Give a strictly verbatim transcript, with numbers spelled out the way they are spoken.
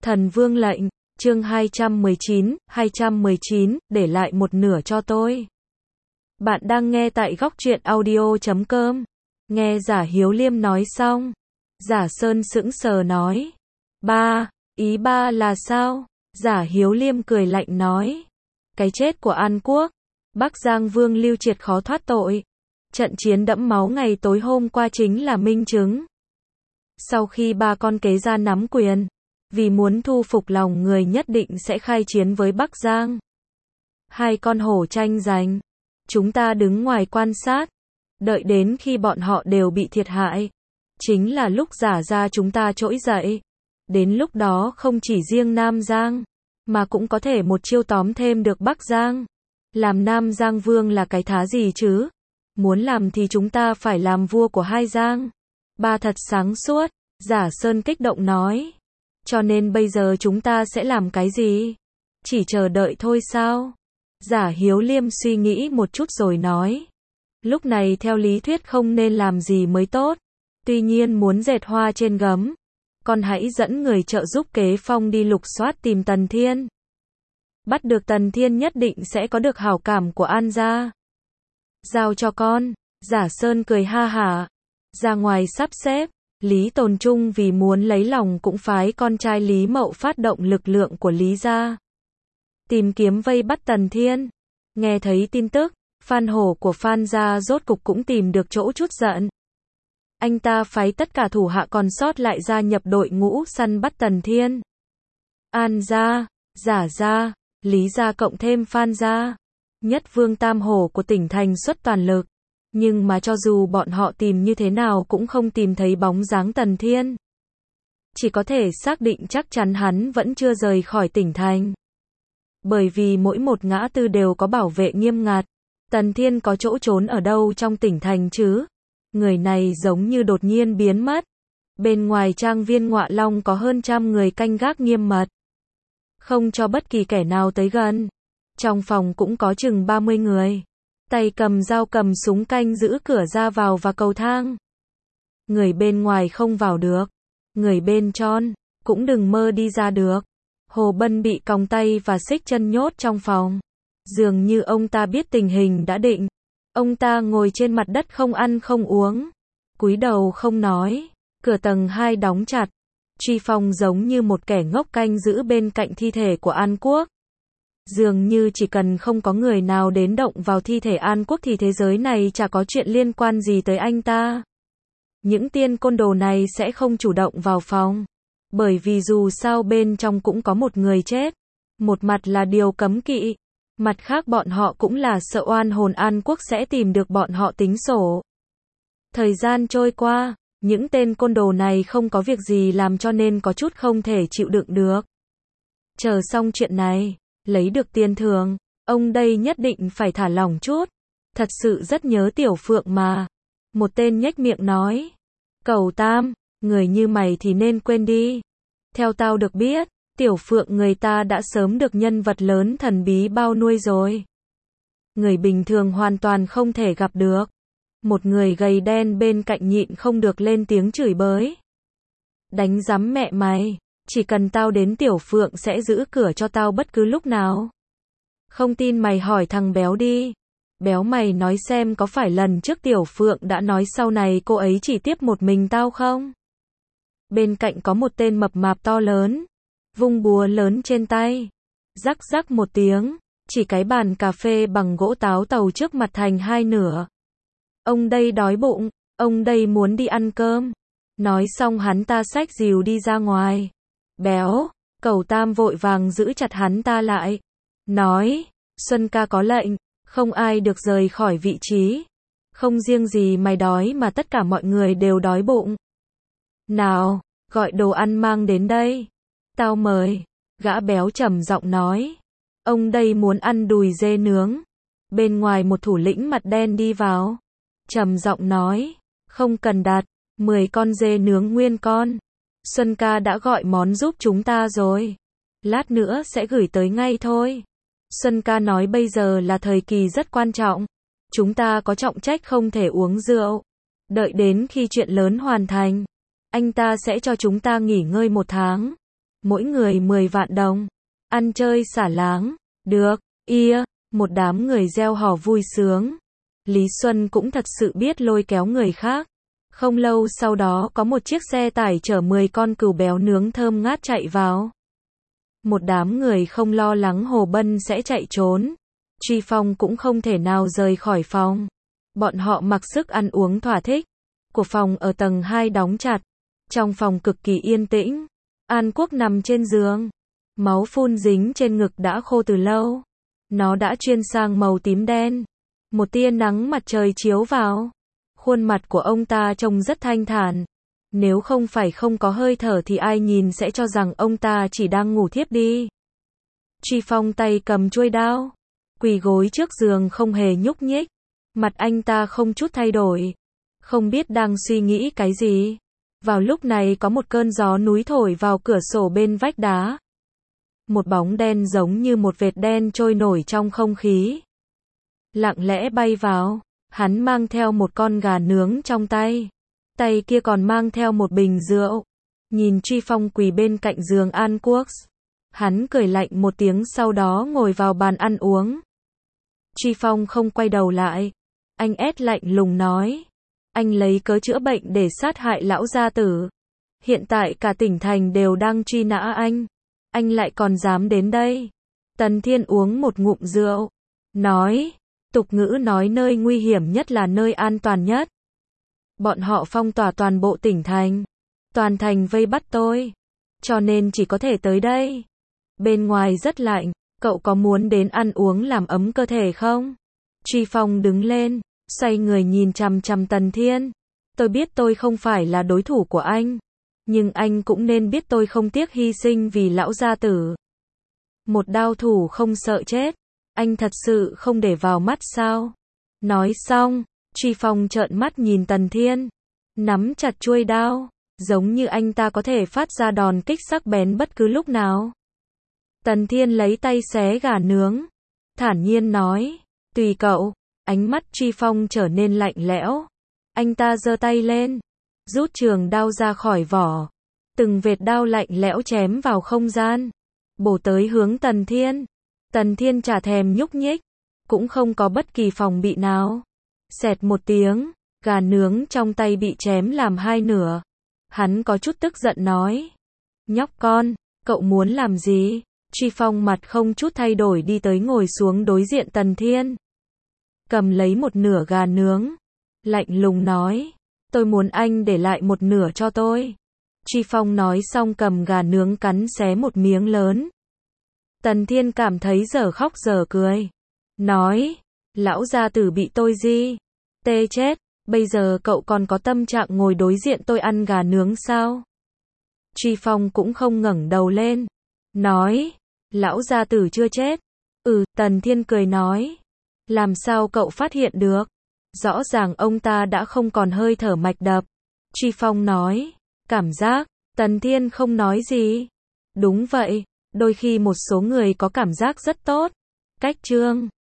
Thần vương lệnh, chương hai trăm mười chín, hai trăm mười chín, để lại một nửa cho tôi. Bạn đang nghe tại góc truyện audio chấm com. Nghe Giả Hiếu Liêm nói xong, Giả Sơn sững sờ nói. Ba, ý ba là sao? Giả Hiếu Liêm cười lạnh nói. Cái chết của An Quốc, Bắc Giang Vương Lưu Triệt khó thoát tội. Trận chiến đẫm máu ngày tối hôm qua chính là minh chứng. Sau khi ba con kế gia nắm quyền, vì muốn thu phục lòng người nhất định sẽ khai chiến với Bắc Giang. Hai con hổ tranh giành. Chúng ta đứng ngoài quan sát, đợi đến khi bọn họ đều bị thiệt hại. Chính là lúc Giả gia chúng ta trỗi dậy. Đến lúc đó không chỉ riêng Nam Giang, mà cũng có thể một chiêu tóm thêm được Bắc Giang. Làm Nam Giang Vương là cái thá gì chứ? Muốn làm thì chúng ta phải làm vua của hai Giang. Ba thật sáng suốt, Giả Sơn kích động nói. Cho nên bây giờ chúng ta sẽ làm cái gì? Chỉ chờ đợi thôi sao? Giả Hiếu Liêm suy nghĩ một chút rồi nói. Lúc này theo lý thuyết không nên làm gì mới tốt. Tuy nhiên muốn dệt hoa trên gấm, con hãy dẫn người trợ giúp Kế Phong đi lục soát tìm Tần Thiên. Bắt được Tần Thiên nhất định sẽ có được hảo cảm của An gia. Giao cho con. Giả Sơn cười ha hả. Ra ngoài sắp xếp, Lý Tồn Trung vì muốn lấy lòng cũng phái con trai Lý Mậu phát động lực lượng của Lý gia. Tìm kiếm vây bắt Tần Thiên. Nghe thấy tin tức, Phan Hổ của Phan gia rốt cục cũng tìm được chỗ chút giận. Anh ta phái tất cả thủ hạ còn sót lại gia nhập đội ngũ săn bắt Tần Thiên. An gia, Giả gia, Lý gia cộng thêm Phan gia. Nhất vương tam hổ của tỉnh thành xuất toàn lực. Nhưng mà cho dù bọn họ tìm như thế nào cũng không tìm thấy bóng dáng Tần Thiên. Chỉ có thể xác định chắc chắn hắn vẫn chưa rời khỏi tỉnh thành. Bởi vì mỗi một ngã tư đều có bảo vệ nghiêm ngặt. Tần Thiên có chỗ trốn ở đâu trong tỉnh thành chứ? Người này giống như đột nhiên biến mất. Bên ngoài trang viên Ngọa Long có hơn trăm người canh gác nghiêm mật. Không cho bất kỳ kẻ nào tới gần. Trong phòng cũng có chừng ba mươi người. Tay cầm dao cầm súng canh giữ cửa ra vào và cầu thang. Người bên ngoài không vào được. Người bên trong cũng đừng mơ đi ra được. Hồ Bân bị còng tay và xích chân nhốt trong phòng. Dường như ông ta biết tình hình đã định. Ông ta ngồi trên mặt đất không ăn không uống. Cúi đầu không nói. Cửa tầng hai đóng chặt. Truy Phong giống như một kẻ ngốc canh giữ bên cạnh thi thể của An Quốc. Dường như chỉ cần không có người nào đến động vào thi thể An Quốc thì thế giới này chả có chuyện liên quan gì tới anh ta. Những tiên côn đồ này sẽ không chủ động vào phòng. Bởi vì dù sao bên trong cũng có một người chết. Một mặt là điều cấm kỵ. Mặt khác bọn họ cũng là sợ oan hồn An Quốc sẽ tìm được bọn họ tính sổ. Thời gian trôi qua, những tên côn đồ này không có việc gì làm cho nên có chút không thể chịu đựng được. Chờ xong chuyện này, lấy được tiền thưởng, ông đây nhất định phải thả lỏng chút. Thật sự rất nhớ Tiểu Phượng mà. Một tên nhếch miệng nói. Cẩu Tam, người như mày thì nên quên đi. Theo tao được biết, Tiểu Phượng người ta đã sớm được nhân vật lớn thần bí bao nuôi rồi. Người bình thường hoàn toàn không thể gặp được. Một người gầy đen bên cạnh nhịn không được lên tiếng chửi bới. Đánh rắm mẹ mày, chỉ cần tao đến Tiểu Phượng sẽ giữ cửa cho tao bất cứ lúc nào. Không tin mày hỏi thằng béo đi. Béo mày nói xem có phải lần trước Tiểu Phượng đã nói sau này cô ấy chỉ tiếp một mình tao không? Bên cạnh có một tên mập mạp to lớn. Vung búa lớn trên tay. Rắc rắc một tiếng. Chỉ cái bàn cà phê bằng gỗ táo tàu trước mặt thành hai nửa. Ông đây đói bụng. Ông đây muốn đi ăn cơm. Nói xong hắn ta xách rìu đi ra ngoài. Béo. Cẩu Tam vội vàng giữ chặt hắn ta lại. Nói. Xuân ca có lệnh. Không ai được rời khỏi vị trí. Không riêng gì mày đói mà tất cả mọi người đều đói bụng. Nào. Gọi đồ ăn mang đến đây. Tao mời. Gã béo trầm giọng nói. Ông đây muốn ăn đùi dê nướng. Bên ngoài một thủ lĩnh mặt đen đi vào. Trầm giọng nói. Không cần đặt. mười con dê nướng nguyên con. Xuân ca đã gọi món giúp chúng ta rồi. Lát nữa sẽ gửi tới ngay thôi. Xuân ca nói bây giờ là thời kỳ rất quan trọng. Chúng ta có trọng trách không thể uống rượu. Đợi đến khi chuyện lớn hoàn thành. Anh ta sẽ cho chúng ta nghỉ ngơi một tháng. mỗi người mười vạn đồng. Ăn chơi xả láng. Được, ia, một đám người reo hò vui sướng. Lý Xuân cũng thật sự biết lôi kéo người khác. Không lâu sau đó có một chiếc xe tải chở mười con cừu béo nướng thơm ngát chạy vào. Một đám người không lo lắng Hồ Bân sẽ chạy trốn. Truy Phong cũng không thể nào rời khỏi phòng. Bọn họ mặc sức ăn uống thỏa thích. Của phòng ở tầng hai đóng chặt. Trong phòng cực kỳ yên tĩnh. An Quốc nằm trên giường. Máu phun dính trên ngực đã khô từ lâu. Nó đã chuyển sang màu tím đen. Một tia nắng mặt trời chiếu vào. Khuôn mặt của ông ta trông rất thanh thản. Nếu không phải không có hơi thở thì ai nhìn sẽ cho rằng ông ta chỉ đang ngủ thiếp đi. Truy Phong tay cầm chuôi đao. Quỳ gối trước giường không hề nhúc nhích. Mặt anh ta không chút thay đổi. Không biết đang suy nghĩ cái gì. Vào lúc này có một cơn gió núi thổi vào cửa sổ bên vách đá. Một bóng đen giống như một vệt đen trôi nổi trong không khí. Lặng lẽ bay vào. Hắn mang theo một con gà nướng trong tay. Tay kia còn mang theo một bình rượu. Nhìn Truy Phong quỳ bên cạnh giường An Quốc. Hắn cười lạnh một tiếng sau đó ngồi vào bàn ăn uống. Truy Phong không quay đầu lại. Anh ét lạnh lùng nói. Anh lấy cớ chữa bệnh để sát hại lão gia tử. Hiện tại cả tỉnh thành đều đang truy nã anh. Anh lại còn dám đến đây. Tần Thiên uống một ngụm rượu. Nói. Tục ngữ nói nơi nguy hiểm nhất là nơi an toàn nhất. Bọn họ phong tỏa toàn bộ tỉnh thành. Toàn thành vây bắt tôi. Cho nên chỉ có thể tới đây. Bên ngoài rất lạnh. Cậu có muốn đến ăn uống làm ấm cơ thể không? Truy Phong đứng lên. Xoay người nhìn chằm chằm Tần Thiên. Tôi biết tôi không phải là đối thủ của anh. Nhưng anh cũng nên biết tôi không tiếc hy sinh vì lão gia tử. Một đao thủ không sợ chết. Anh thật sự không để vào mắt sao? Nói xong, Truy Phong trợn mắt nhìn Tần Thiên. Nắm chặt chuôi đao. Giống như anh ta có thể phát ra đòn kích sắc bén bất cứ lúc nào. Tần Thiên lấy tay xé gà nướng. Thản nhiên nói. Tùy cậu. Ánh mắt Truy Phong trở nên lạnh lẽo. Anh ta giơ tay lên. Rút trường đao ra khỏi vỏ. Từng vệt đao lạnh lẽo chém vào không gian. Bổ tới hướng Tần Thiên. Tần Thiên chả thèm nhúc nhích. Cũng không có bất kỳ phòng bị nào. Xẹt một tiếng. Gà nướng trong tay bị chém làm hai nửa. Hắn có chút tức giận nói. Nhóc con, cậu muốn làm gì? Truy Phong mặt không chút thay đổi đi tới ngồi xuống đối diện Tần Thiên. Cầm lấy một nửa gà nướng. Lạnh lùng nói. Tôi muốn anh để lại một nửa cho tôi. Truy Phong nói xong cầm gà nướng cắn xé một miếng lớn. Tần Thiên cảm thấy dở khóc dở cười. Nói. Lão gia tử bị tôi gì? Tê chết. Bây giờ cậu còn có tâm trạng ngồi đối diện tôi ăn gà nướng sao? Truy Phong cũng không ngẩng đầu lên. Nói. Lão gia tử chưa chết. Ừ, Tần Thiên cười nói. Làm sao cậu phát hiện được? Rõ ràng ông ta đã không còn hơi thở mạch đập. Truy Phong nói. Cảm giác. Tần Thiên không nói gì. Đúng vậy. Đôi khi một số người có cảm giác rất tốt. Cách chương.